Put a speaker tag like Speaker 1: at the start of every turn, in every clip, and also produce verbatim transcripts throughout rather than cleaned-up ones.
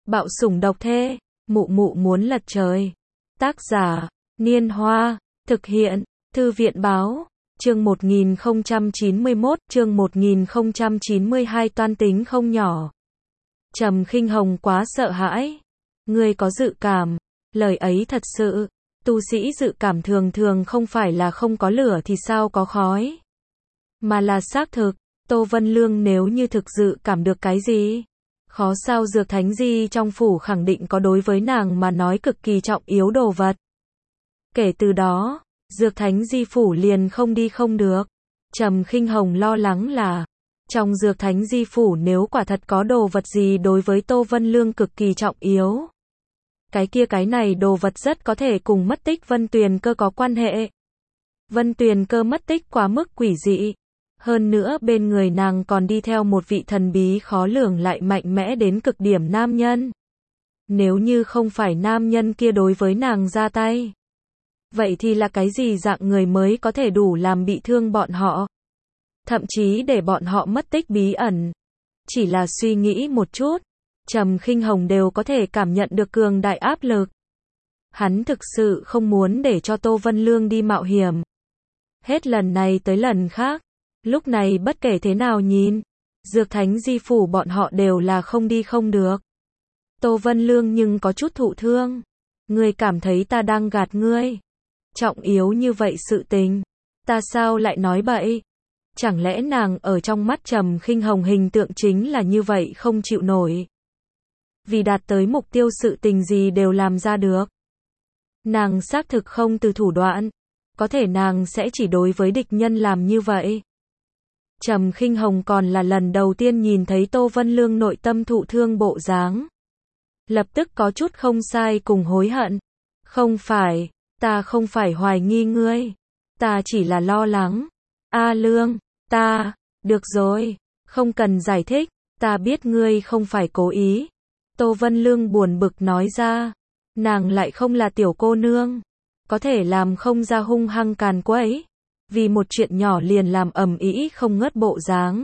Speaker 1: Bạo sủng độc thê, mụ mụ muốn lật trời. Tác giả, Niên Hoa, thực hiện, Thư viện báo, chương một nghìn không trăm chín mươi mốt, chương một nghìn không trăm chín mươi hai toan tính không nhỏ. Trầm Khinh Hồng quá sợ hãi. Ngươi có dự cảm, lời ấy thật sự, tu sĩ dự cảm thường thường không phải là không có lửa thì sao có khói, mà là xác thực. Tô Vân Lương nếu như thực dự cảm được cái gì, khó sao Dược Thánh Di trong phủ khẳng định có đối với nàng mà nói cực kỳ trọng yếu đồ vật. Kể từ đó, Dược Thánh Di phủ liền không đi không được. Trầm Khinh Hồng lo lắng là, trong Dược Thánh Di phủ nếu quả thật có đồ vật gì đối với Tô Vân Lương cực kỳ trọng yếu, cái kia cái này đồ vật rất có thể cùng mất tích Vân Tuyền Cơ có quan hệ. Vân Tuyền Cơ mất tích quá mức quỷ dị. Hơn nữa bên người nàng còn đi theo một vị thần bí khó lường lại mạnh mẽ đến cực điểm nam nhân. Nếu như không phải nam nhân kia đối với nàng ra tay, vậy thì là cái gì dạng người mới có thể đủ làm bị thương bọn họ, thậm chí để bọn họ mất tích bí ẩn. Chỉ là suy nghĩ một chút, Trầm Khinh Hồng đều có thể cảm nhận được cường đại áp lực. Hắn thực sự không muốn để cho Tô Vân Lương đi mạo hiểm. Hết lần này tới lần khác, lúc này bất kể thế nào nhìn, Dược Thánh Di phủ bọn họ đều là không đi không được. Tô Vân Lương nhưng có chút thụ thương. Ngươi cảm thấy ta đang gạt ngươi? Trọng yếu như vậy sự tình, ta sao lại nói bậy? Chẳng lẽ nàng ở trong mắt Trầm Khinh Hồng hình tượng chính là như vậy không chịu nổi? Vì đạt tới mục tiêu sự tình gì đều làm ra được. Nàng xác thực không từ thủ đoạn, có thể nàng sẽ chỉ đối với địch nhân làm như vậy. Trầm Khinh Hồng còn là lần đầu tiên nhìn thấy Tô Vân Lương nội tâm thụ thương bộ dáng. Lập tức có chút không sai cùng hối hận. Không phải, ta không phải hoài nghi ngươi. Ta chỉ là lo lắng. A Lương, ta, được rồi, không cần giải thích, ta biết ngươi không phải cố ý. Tô Vân Lương buồn bực nói ra. Nàng lại không là tiểu cô nương, có thể làm không ra hung hăng càn quấy, vì một chuyện nhỏ liền làm ầm ĩ không ngớt bộ dáng.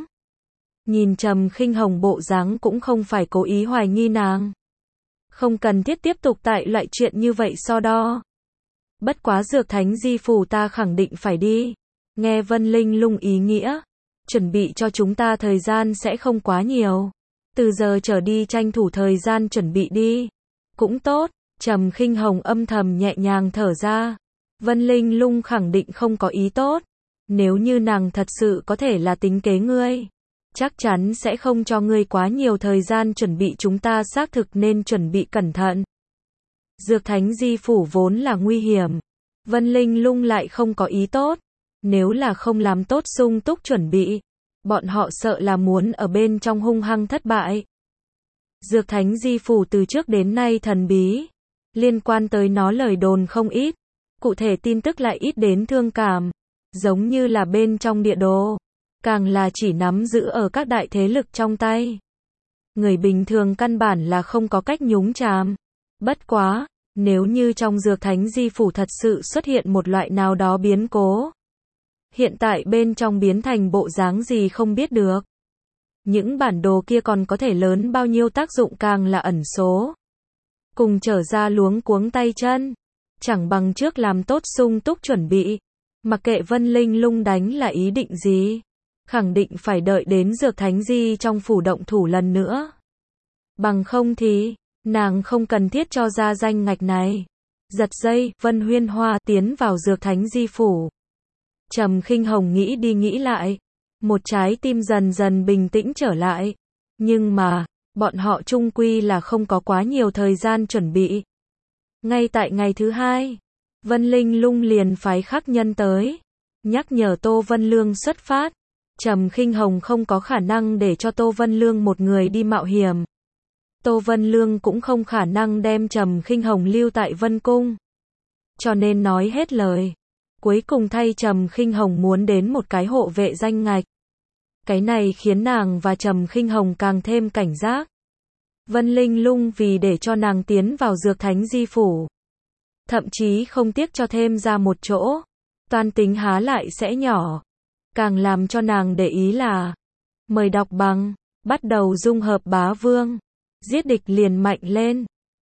Speaker 1: Nhìn Trầm Khinh Hồng bộ dáng cũng không phải cố ý hoài nghi nàng. Không cần thiết tiếp tục tại loại chuyện như vậy so đo. Bất quá Dược Thánh Di phủ ta khẳng định phải đi. Nghe Vân Linh Lung ý nghĩa, chuẩn bị cho chúng ta thời gian sẽ không quá nhiều. Từ giờ trở đi tranh thủ thời gian chuẩn bị đi. Cũng tốt, Trầm Khinh Hồng âm thầm nhẹ nhàng thở ra. Vân Linh Lung khẳng định không có ý tốt. Nếu như nàng thật sự có thể là tính kế ngươi, chắc chắn sẽ không cho ngươi quá nhiều thời gian chuẩn bị, chúng ta xác thực nên chuẩn bị cẩn thận. Dược Thánh Di phủ vốn là nguy hiểm. Vân Linh Lung lại không có ý tốt. Nếu là không làm tốt sung túc chuẩn bị, bọn họ sợ là muốn ở bên trong hung hăng thất bại. Dược Thánh Di phủ từ trước đến nay thần bí. Liên quan tới nó lời đồn không ít. Cụ thể tin tức lại ít đến thương cảm. Giống như là bên trong địa đồ, càng là chỉ nắm giữ ở các đại thế lực trong tay. Người bình thường căn bản là không có cách nhúng chàm. Bất quá, nếu như trong Dược Thánh Di phủ thật sự xuất hiện một loại nào đó biến cố, hiện tại bên trong biến thành bộ dáng gì không biết được. Những bản đồ kia còn có thể lớn bao nhiêu tác dụng càng là ẩn số. Cùng trở ra luống cuống tay chân, chẳng bằng trước làm tốt sung túc chuẩn bị. Mặc kệ Vân Linh Lung đánh là ý định gì, khẳng định phải đợi đến Dược Thánh Di trong phủ động thủ lần nữa. Bằng không thì, nàng không cần thiết cho ra danh ngạch này. Giật dây, Vân Huyên Hoa tiến vào Dược Thánh Di phủ. Trầm Khinh Hồng nghĩ đi nghĩ lại, một trái tim dần dần bình tĩnh trở lại. Nhưng mà, bọn họ chung quy là không có quá nhiều thời gian chuẩn bị. Ngay tại ngày thứ hai, Vân Linh Lung liền phái khắc nhân tới, nhắc nhở Tô Vân Lương xuất phát. Trầm Khinh Hồng không có khả năng để cho Tô Vân Lương một người đi mạo hiểm. Tô Vân Lương cũng không khả năng đem Trầm Khinh Hồng lưu tại Vân Cung. Cho nên nói hết lời, cuối cùng thay Trầm Khinh Hồng muốn đến một cái hộ vệ danh ngạch. Cái này khiến nàng và Trầm Khinh Hồng càng thêm cảnh giác. Vân Linh Lung vì để cho nàng tiến vào Dược Thánh Di phủ, thậm chí không tiếc cho thêm ra một chỗ, toan tính há lại sẽ nhỏ. Càng làm cho nàng để ý là, mời đọc bằng, bắt đầu dung hợp bá vương. Giết địch liền mạnh lên.